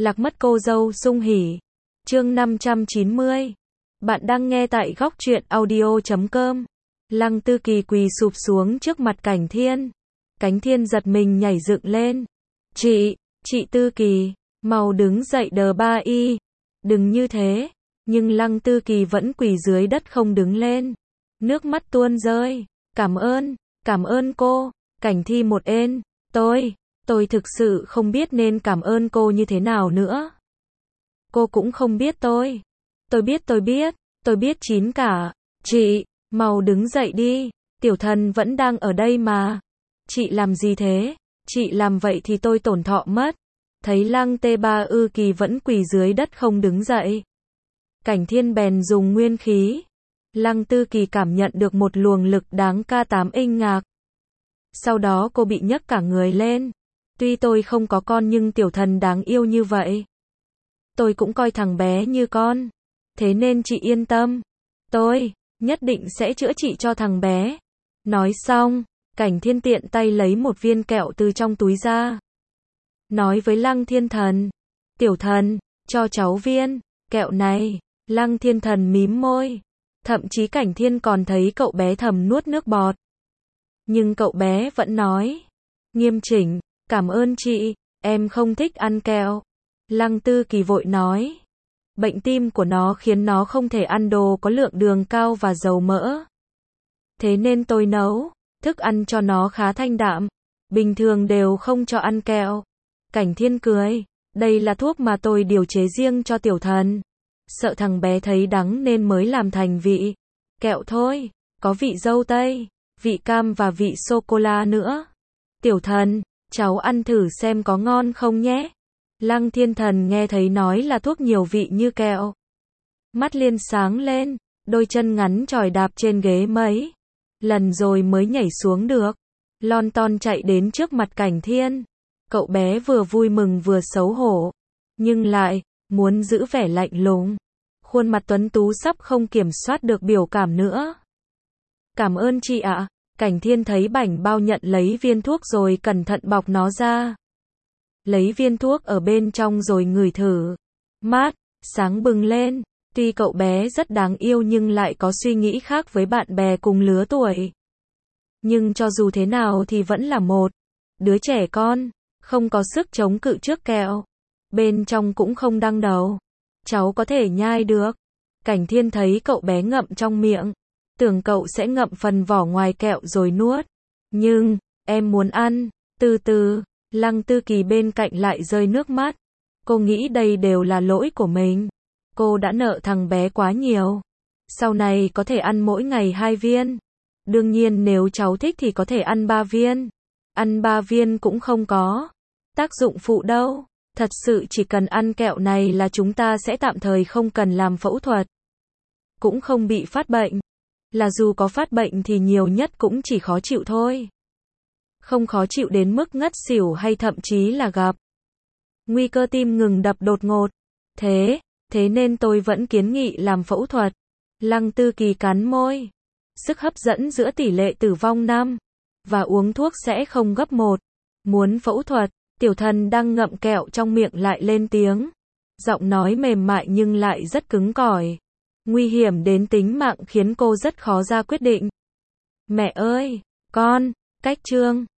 Lạc mất cô dâu sung hỉ. Chương 590. Bạn đang nghe tại góc truyện audio.com. Lăng Tư Kỳ quỳ sụp xuống trước mặt Cảnh Thiên. Cảnh Thiên giật mình nhảy dựng lên. Chị Tư Kỳ, mau đứng dậy đờ ba y. Đừng như thế. Nhưng Lăng Tư Kỳ vẫn quỳ dưới đất không đứng lên. Nước mắt tuôn rơi. Cảm ơn cô. Cảnh Thi một ên. Tôi thực sự không biết nên cảm ơn cô như thế nào nữa. Cô cũng không biết tôi. Tôi biết chín cả. Chị, mau đứng dậy đi. Tiểu thần vẫn đang ở đây mà. Chị làm gì thế? Chị làm vậy thì tôi tổn thọ mất. Thấy Lăng Tê Ba Ư Kỳ vẫn quỳ dưới đất không đứng dậy. Cảnh Thiên bèn dùng nguyên khí. Lăng Tư Kỳ cảm nhận được một luồng lực đáng ca tám inh ngạc. Sau đó cô bị nhấc cả người lên. Tuy tôi không có con nhưng tiểu thần đáng yêu như vậy. Tôi cũng coi thằng bé như con. Thế nên chị yên tâm. Tôi nhất định sẽ chữa trị cho thằng bé. Nói xong, Cảnh Thiên tiện tay lấy một viên kẹo từ trong túi ra. Nói với Lăng Thiên Thần. Tiểu thần, cho cháu viên kẹo này. Lăng Thiên Thần mím môi. Thậm chí Cảnh Thiên còn thấy cậu bé thầm nuốt nước bọt. Nhưng cậu bé vẫn nói. Nghiêm chỉnh, cảm ơn chị, em không thích ăn kẹo. Lăng Tư Kỳ vội nói. Bệnh tim của nó khiến nó không thể ăn đồ có lượng đường cao và dầu mỡ. Thế nên tôi nấu thức ăn cho nó khá thanh đạm. Bình thường đều không cho ăn kẹo. Cảnh Thiên cười. Đây là thuốc mà tôi điều chế riêng cho tiểu thần. Sợ thằng bé thấy đắng nên mới làm thành vị kẹo thôi. Có vị dâu tây, vị cam và vị sô-cô-la nữa. Tiểu thần, cháu ăn thử xem có ngon không nhé. Lăng Thiên Thần nghe thấy nói là thuốc nhiều vị như kẹo. Mắt liên sáng lên, đôi chân ngắn chỏi đạp trên ghế mấy lần rồi mới nhảy xuống được. Lon ton chạy đến trước mặt Cảnh Thiên. Cậu bé vừa vui mừng vừa xấu hổ. Nhưng lại muốn giữ vẻ lạnh lùng. Khuôn mặt tuấn tú sắp không kiểm soát được biểu cảm nữa. Cảm ơn chị ạ. Cảnh Thiên thấy bảnh bao nhận lấy viên thuốc rồi cẩn thận bọc nó ra. Lấy viên thuốc ở bên trong rồi ngửi thử. Mát, sáng bừng lên. Tuy cậu bé rất đáng yêu nhưng lại có suy nghĩ khác với bạn bè cùng lứa tuổi. Nhưng cho dù thế nào thì vẫn là một đứa trẻ con, không có sức chống cự trước kẹo. Bên trong cũng không đăng đầu. Cháu có thể nhai được. Cảnh Thiên thấy cậu bé ngậm trong miệng. Tưởng cậu sẽ ngậm phần vỏ ngoài kẹo rồi nuốt. Nhưng, em muốn ăn. Từ từ, Lăng Tư Kỳ bên cạnh lại rơi nước mắt. Cô nghĩ đây đều là lỗi của mình. Cô đã nợ thằng bé quá nhiều. Sau này có thể ăn mỗi ngày 2 viên. Đương nhiên nếu cháu thích thì có thể ăn 3 viên. Ăn 3 viên cũng không có tác dụng phụ đâu. Thật sự chỉ cần ăn kẹo này là chúng ta sẽ tạm thời không cần làm phẫu thuật. Cũng không bị phát bệnh. Là dù có phát bệnh thì nhiều nhất cũng chỉ khó chịu thôi. Không khó chịu đến mức ngất xỉu hay thậm chí là gặp nguy cơ tim ngừng đập đột ngột. Thế nên tôi vẫn kiến nghị làm phẫu thuật. Lăng Tư Kỳ cắn môi. Sức hấp dẫn giữa tỷ lệ tử vong 5 và uống thuốc sẽ không gấp 1. Muốn phẫu thuật, tiểu thần đang ngậm kẹo trong miệng lại lên tiếng. Giọng nói mềm mại nhưng lại rất cứng cỏi. Nguy hiểm đến tính mạng khiến cô rất khó ra quyết định. Mẹ ơi, con, cách chương